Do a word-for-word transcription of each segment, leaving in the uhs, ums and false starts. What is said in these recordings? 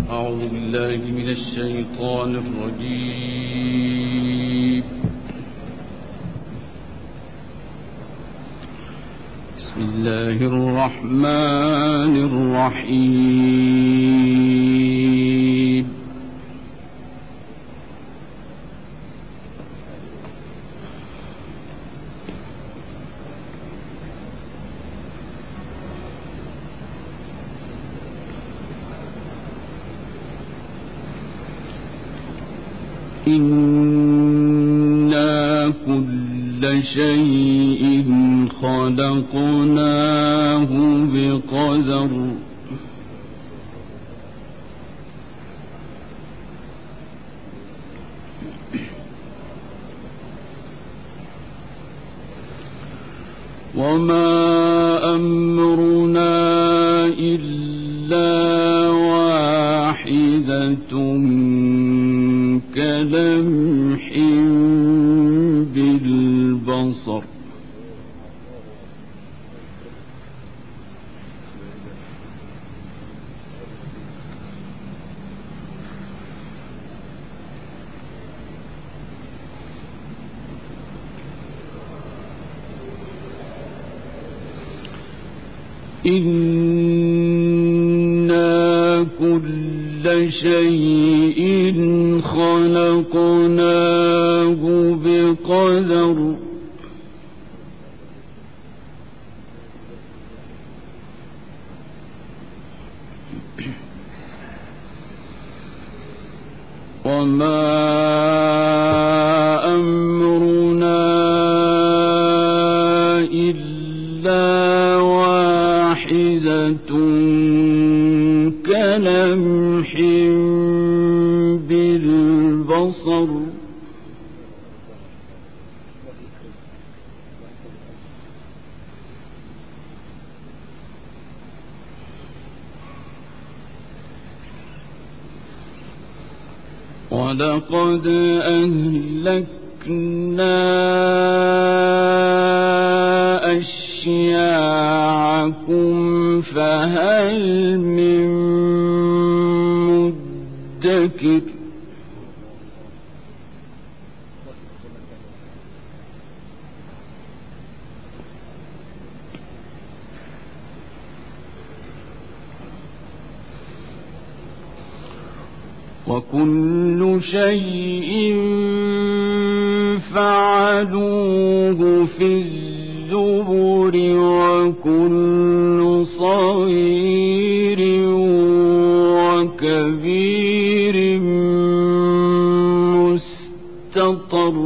أعوذ بالله من الشيطان الرجيم. بسم الله الرحمن الرحيم. إنا كل شيء خلقناه بقدر وما أمرنا إلا واحدة كلمح بالبصر إنا كل شيء خلقناه بقدر وما أمرنا إلا واحدة كلمح بالبصر ولقد أهلكنا أشياعكم فهل من مدكر وكل شيء فعلوه في الزبر وكل صغير وكبير مستطر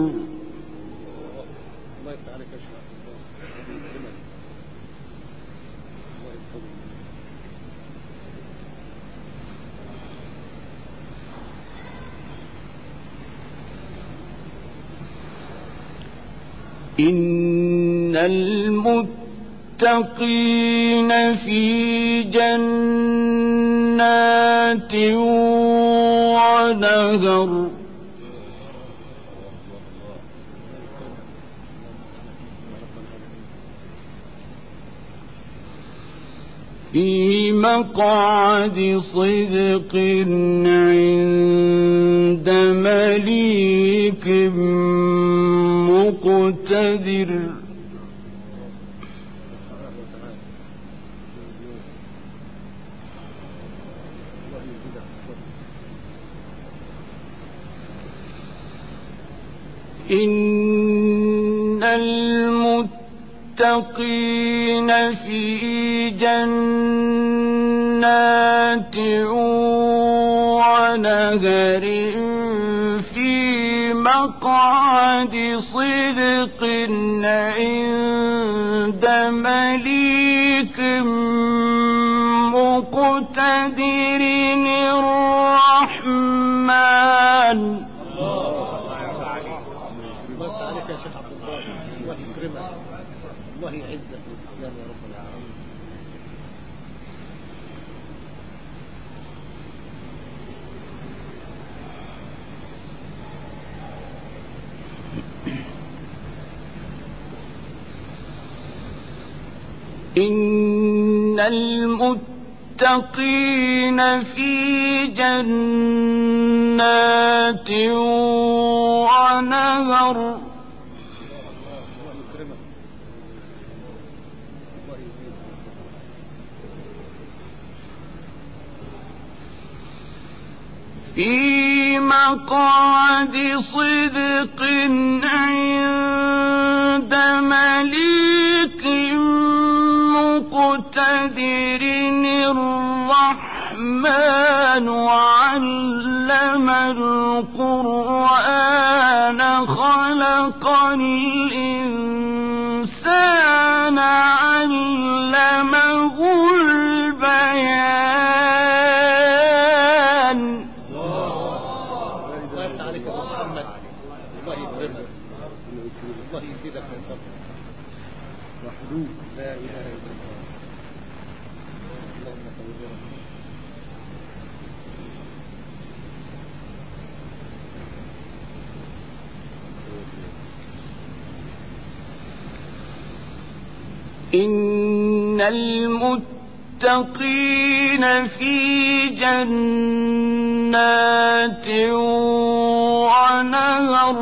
إن المتقين في جنات ونهر في مقعد صدق عند مليك مقتدر إن المتقين في جنات ونهر في مقعد صدق عند مليك مقتدر الرحمن. الله يعزك بالإسلام يا رب العالمين. إن المتقين المتقين في جنات ونهر في مقعد صدق عند مليك مقتدر الرحمن علم القرآن خلق الإنسان علمه البيان. الله عليك يا محمد، الله يكرمك، الله يزيدك من فضله. وحدوه لا اله الا الله. اللهم صل وسلم. إن المتقين في جنات ونهر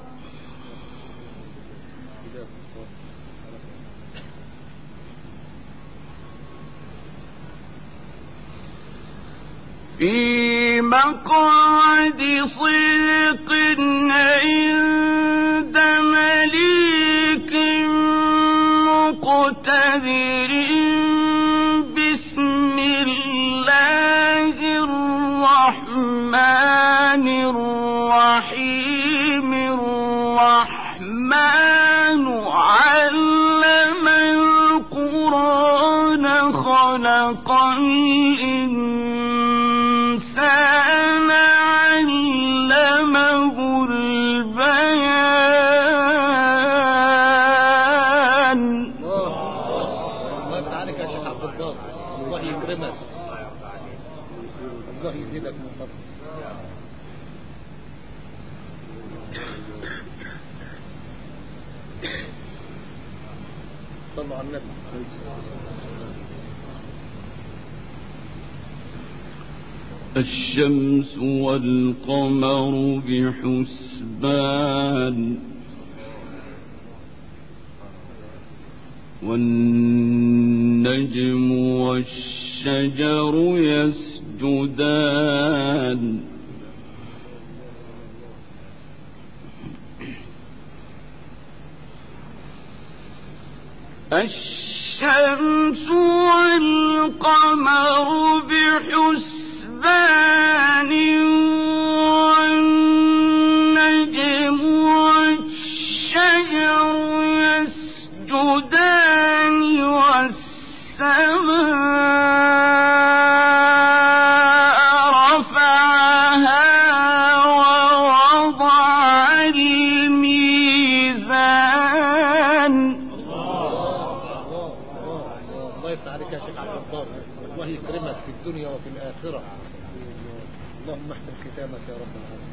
في مقعد صدق عند مليك مقتدر بسم الله الرحمن الرحيم. الرحمن علم القرآن خلق الإنسان علمه البيان. الله عليك يا شيخ عبد الباسط، الله يكرمك، الله يزيدك من فضله. صلوا على النبي. الشمس والقمر بحسبان والنجم والشجر يسجدان الشمس والقمر بحسبان والنجم والشجر يسجدان والسماء رفعها ووضع الميزان. الله يفتح عليك يا شيخ عبد الباسط، الله يكرمك في الدنيا وفي الآخرة. اللهم احسن ختامك يا رب العالمين.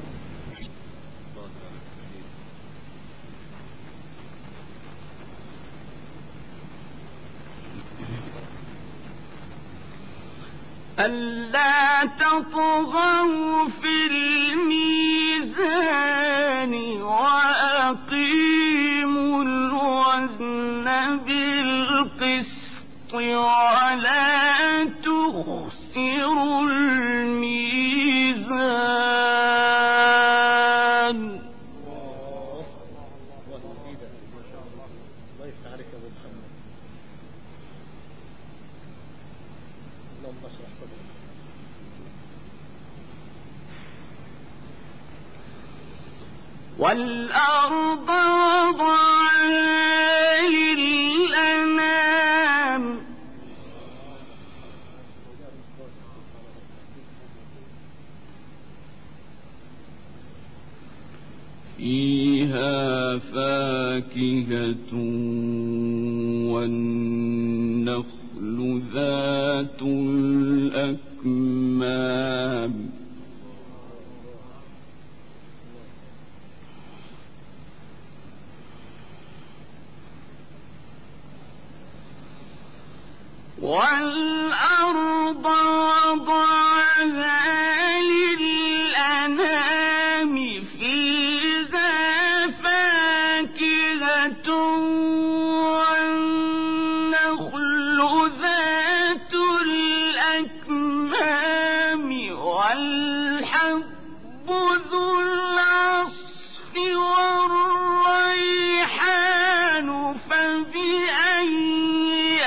ألا تطغوا في الميزان وأقيموا الوزن بالقسط ولا تخسروا الميزان. الله يزيدك ما شاء الله، الله يفتح عليك يا ابو محمد. اللهم اشرح صدرك. والأرض وضعها للأنام فيها فاكهة والنخل ذات الأكمام والأرض الحب ذو العصف والريحان فبأي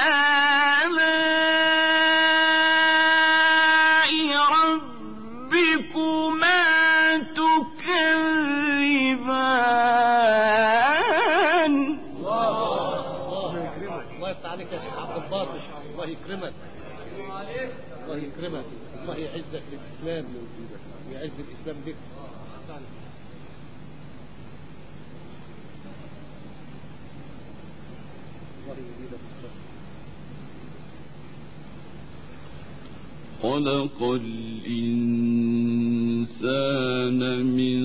آلاء ربكما تكذبان. الله يكرمك، الله يفتح عليك يا شيخ عبد الباسط، الله يكرمك، الله يكرمك، الله يعزك للإسلام ويعز الإسلام بك. الله يزيدك الصبر. خلق الإنسان من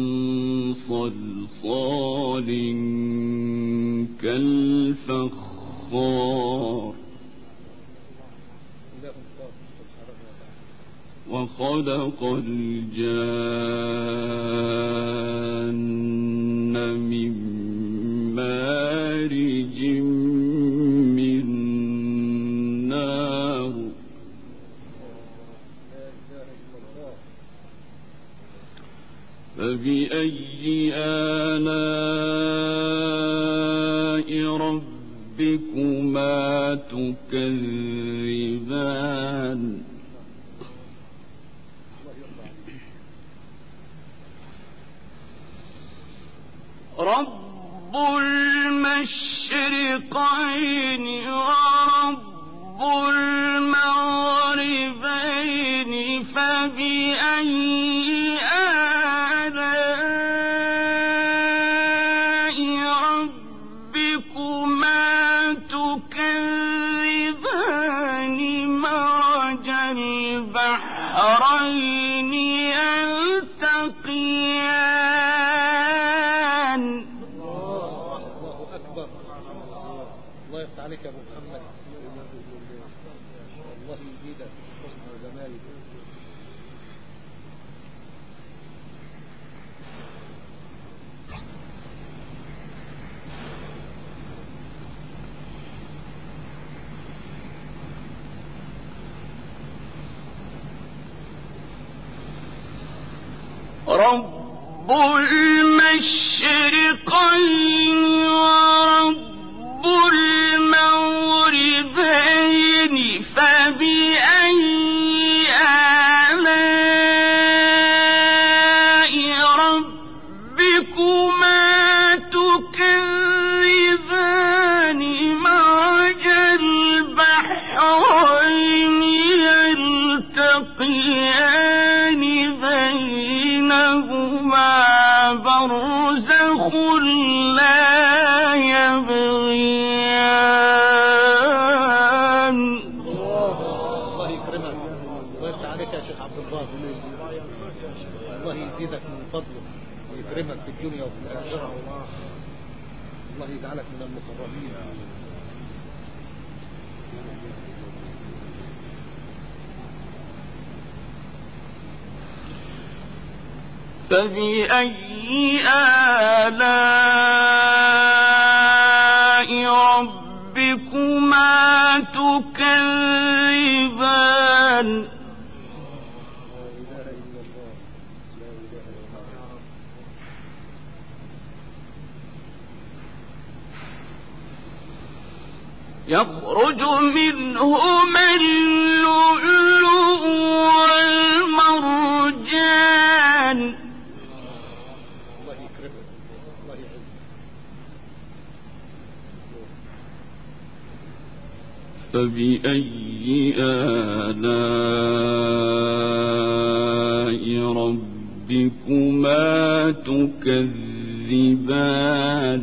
صلصال كالفخار وخلق الجان من مارج من نار فبأي آلاء ربكما تكذبان. رب المشرقين ورب المغربين فبأي آلاء ربكما تكذبان. مرج البحرين يلتقيان. الله أكبر، الله يفتح عليك يا أبو محمد، الله يزيدك حسن وجمالك. رب المشرقين ورب المغربين فبأي آلاء ربكما تكذبان. مرج البحرين يلتقيان بينهما برزخ لا يبغيان. الله يكرمك، الله يفتح عليك يا شيخ عبد الباسط، الله يزيدك من فضله ويكرمك في الدنيا وفي الآخرة، الله يجعلك من المقربين. فبأي آلاء ربكما تكذبان. يخرج منهما اللؤلؤ والمرجان. الله يكرمك، الله يعزك. فبأي آلاء ربكما تكذبان.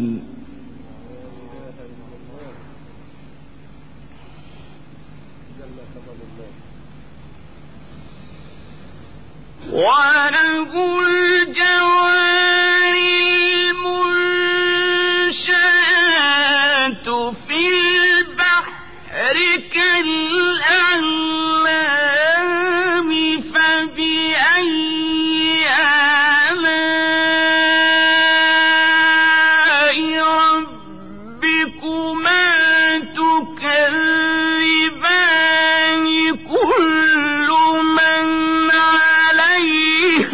وله الجوار المنشآت في البحر كالأعلام فبأي آلاء ربكما تكذبان. كل من عليها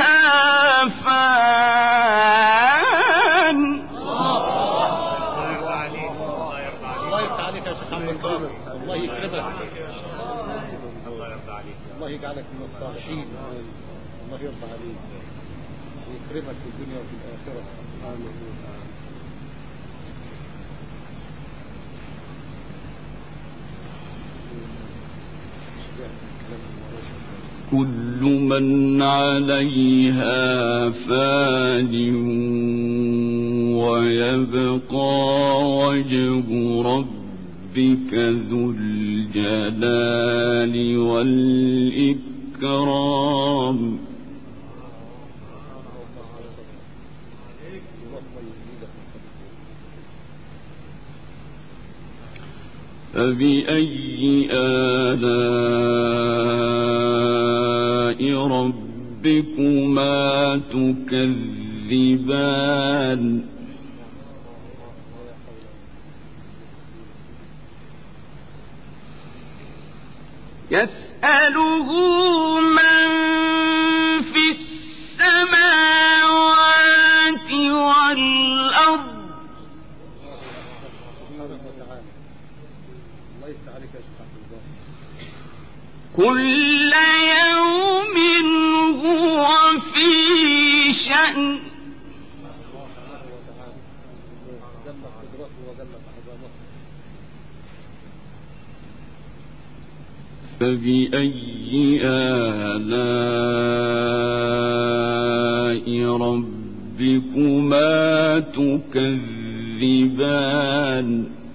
الصالحين. الله يرضى عليك ويكرمك في الدنيا وفي الآخرة. كل من عليها فان ويبقى وجه ربك ذو الجلال والإكرام. فبأي آلاء ربكما تكذبان؟ يسأله من في السماوات والأرض كل يوم هو في شأن. فبأي آلاء ربكما تكذبان؟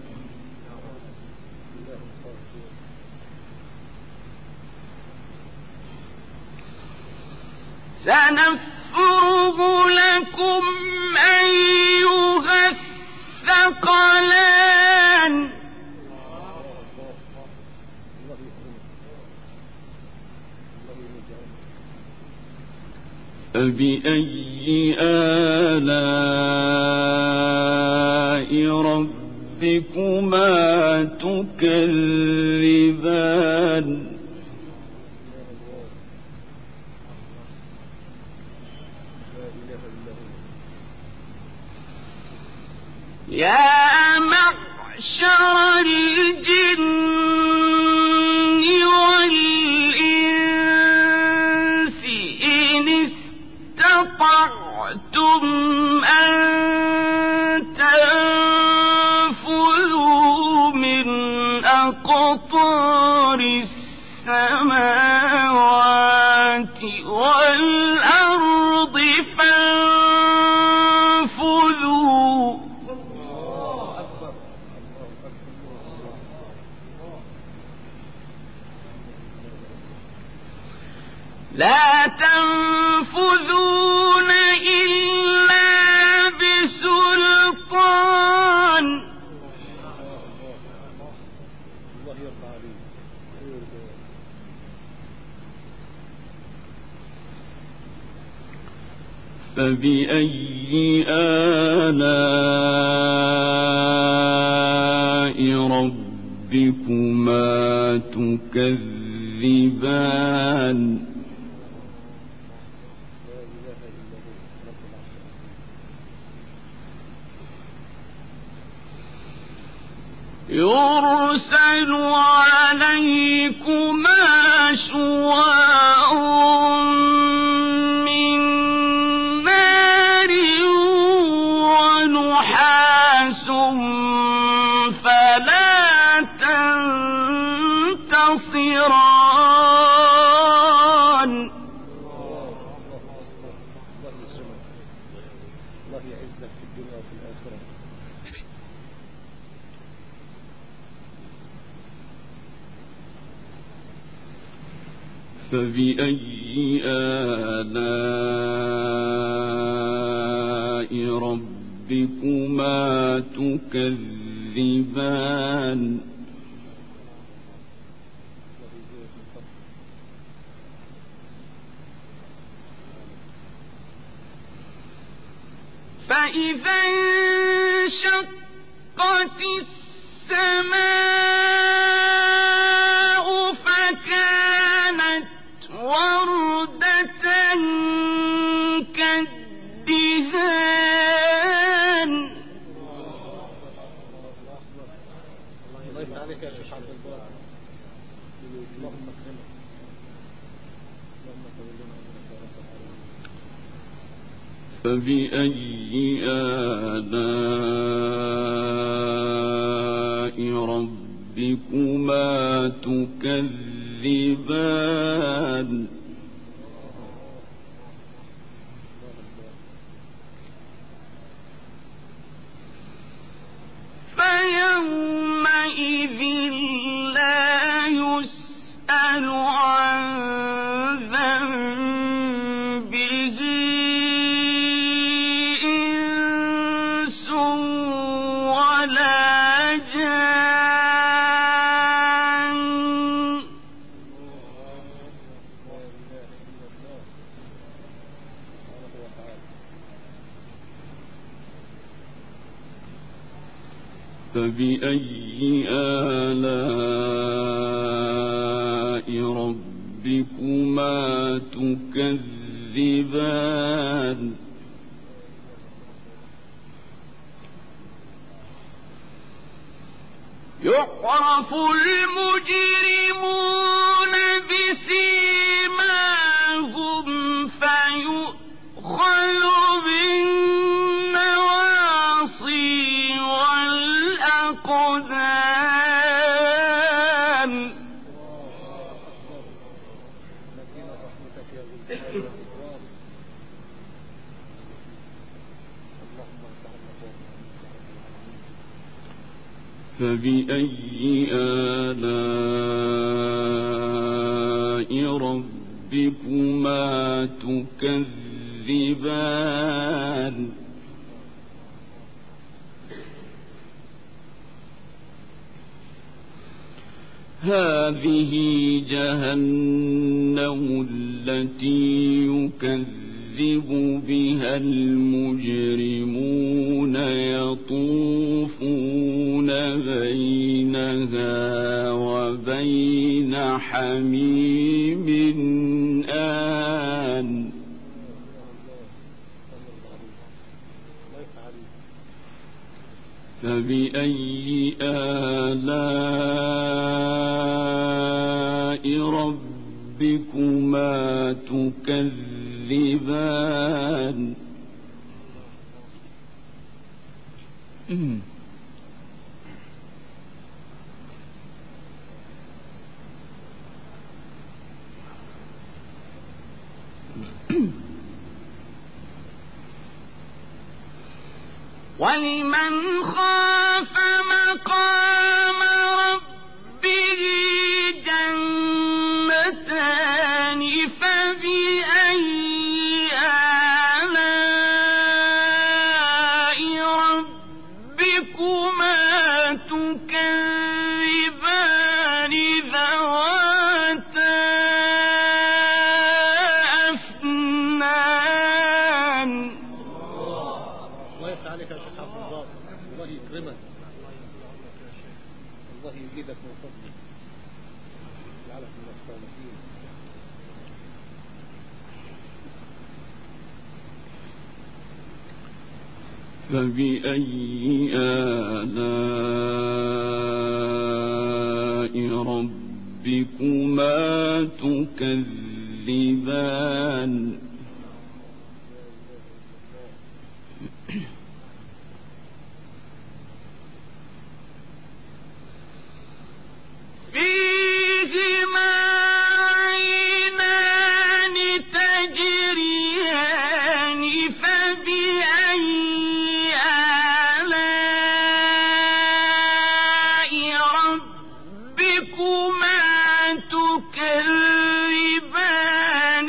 سنفرغ لكم أيها الثقلان. فبأي آلاء ربكما تكذبان؟ يا معشر الجن والإنس إن استطعتم أن تنفذوا من أقطار السماوات والأرض فانفذوا. لا تنفذون إلا بسلطان. فبأي آلاء ربكما تكذبان؟ يرسل عليكما شواظ من نار ونحاس فلا تنتصران. الله يعزك في الدنيا وفي الآخرة. فبأي آلاء ربكما تكذبان؟ فإذا انشقت السماء فكانت وردة كالدهان. الله يفتح عليك يا شيخ عبد الباسط. اللهم اكرمك. فبأي آلاء ربكما تكذبان فيومئذ لا يسأل عن ذنبه إنس ولا جان فبأي آلاء ربكما تكذبان يعرف المجرمون بسيماهم فيؤخذ بالنواصي والأقدام فبأي آلاء ربكما تكذبان هذه جهنم التي يكذب بها المجرمون يطوفون بينها وبين حميم آن فبأي آلاء ربكما تكذبان ولمن خاف مقام ربه جنتان فبأي آلاء ربكما تكذبان ذواتا أفنان الله يفتح عليك يا شيخ عبد الله، الله يكرمك، الله يزيدك من فضله، يجعلك من الصالحين. فبأي آلاء ربكما تكذبان فيهما عينان تجريان فبأي آلاء ربكما تكذبان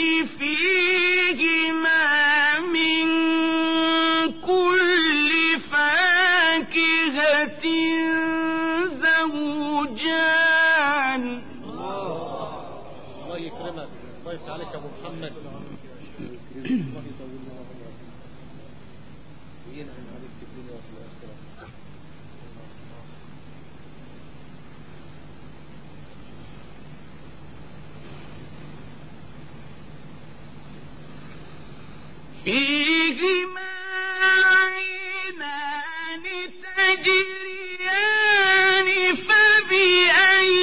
فيهما من كل فاكهة زوجان. الله يكرمك، الله يفتح عليك يا ابو محمد، الله يطول لنا عمرك وينعم عليك في الدنيا وفي الاخره. فيهما عينان تجريان فبأي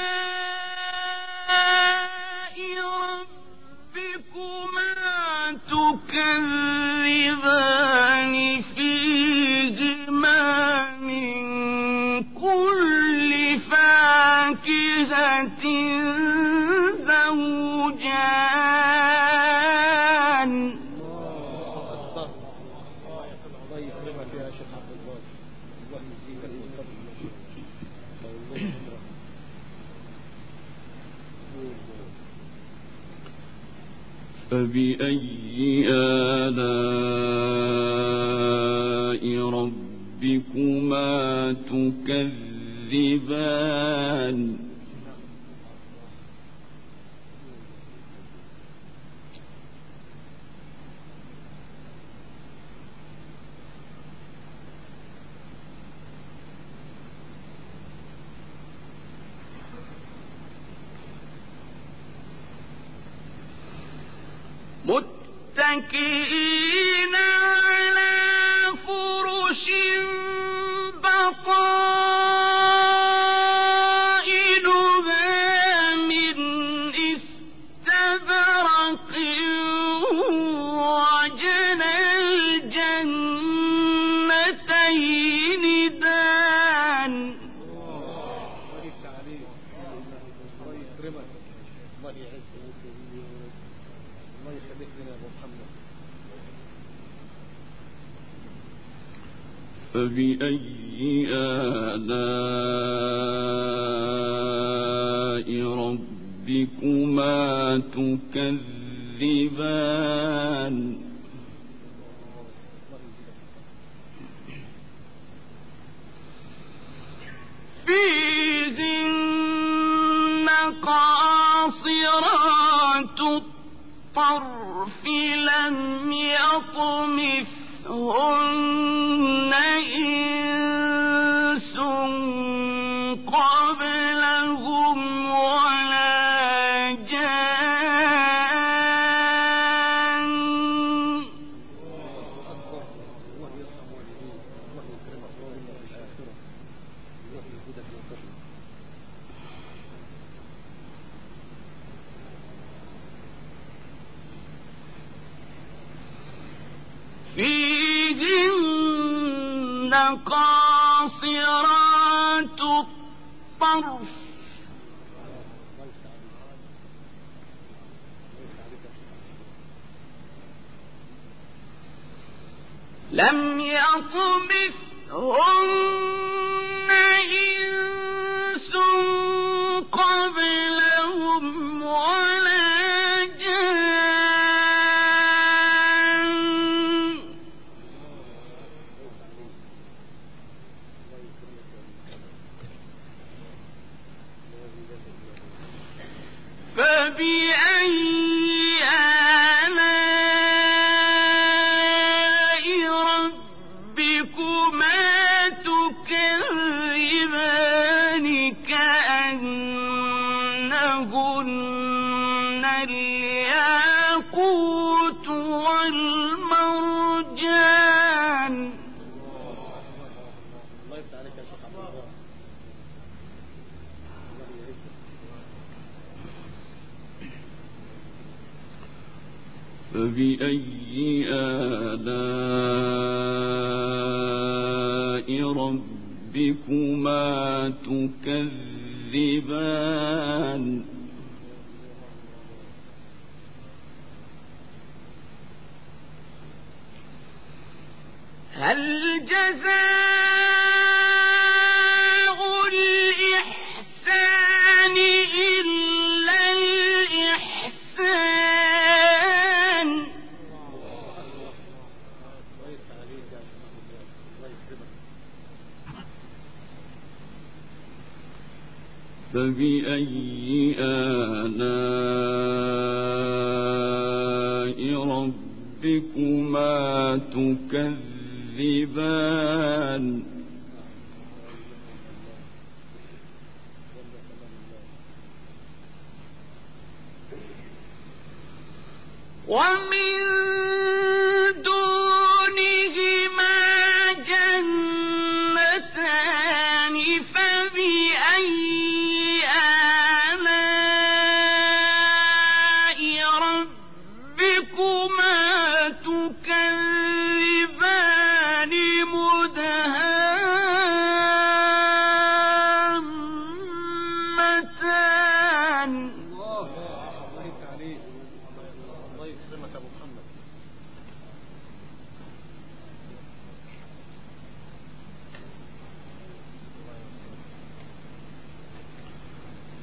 آلاء ربكما تكذبان فيهما من كل فاكهة زوجان. الله يكرمك يا شيخ عبد الباسط، الله يزيدك من فضله. فبأي آلاء ربكما تكذبان. متكئين على فرش بطائنها من استبرق وجنى الجنتين دان. الله يكرمك، الله يعزك، الله يخليك لنا يا ابو محمد. فبأي آلاء ربكما تكذبان. فيهن قاصرات الطرف لم يطمثهن إنس قبلهم ولا جان. الله يرحم والديك، الله يكرمك ويرحمك في الآخرة، الله يزيدك من فضله. فيهن قاصرات الطرف لم يطمثهن إنس قبلهم ولا جان. فبأي آلاء ربكما تكذبان كأنهن الياقوت والمرجان. الله يفتح عليك يا شيخ عبد الله، الله يعزك. فبأي آلاء ربكما تكذبان. هل جزاء الإحسان إلا الإحسان. الله يفتح عليك يا شيخ عبد الله، الله يكرمك. فبأي آلاء ربكما تكذبان. ومن دونهما جنتان فبأي آلاء ربكما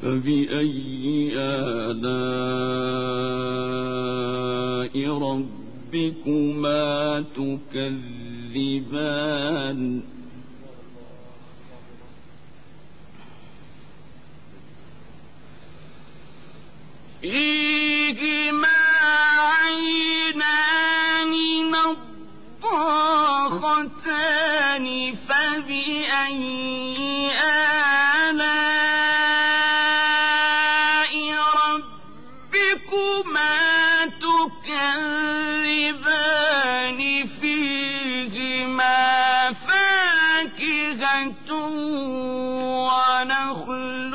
فبأي آلاء ربكما تكذبان فيهما عينان نضاختان فبأي آلاء ربكما تكذبان فيهما فاكهة ونخل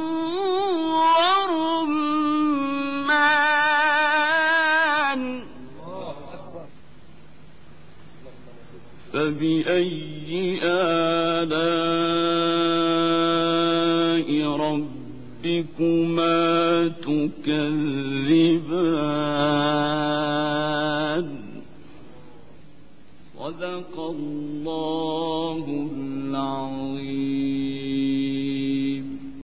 فبأي آلاء ربكما تكذبان صدق الله العظيم.